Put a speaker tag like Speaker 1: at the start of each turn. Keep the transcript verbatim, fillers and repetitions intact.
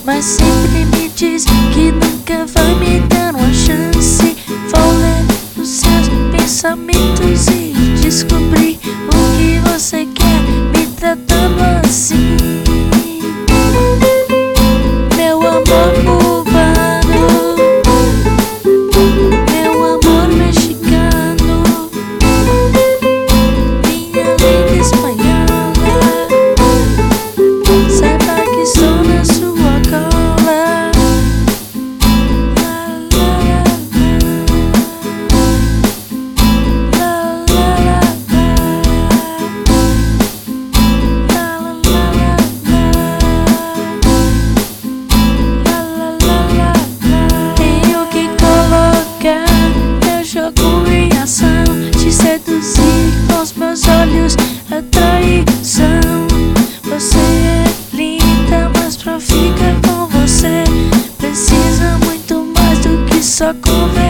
Speaker 1: mas sempre me diz que nunca vai me dar uma chance. Vou ler os seus pensamentos e descobrir o que você quer me tratando assim. Meu amor cubano, meu amor mexicano, minha linda espanhola, saiba que estou na sua cola. La, la, la, la, la, la, tenho que colocar meu jogo em ação, te seduzir com os meus olhos, a traição. Você é linda, mas pra ficar com você precisa muito mais do que só conversar.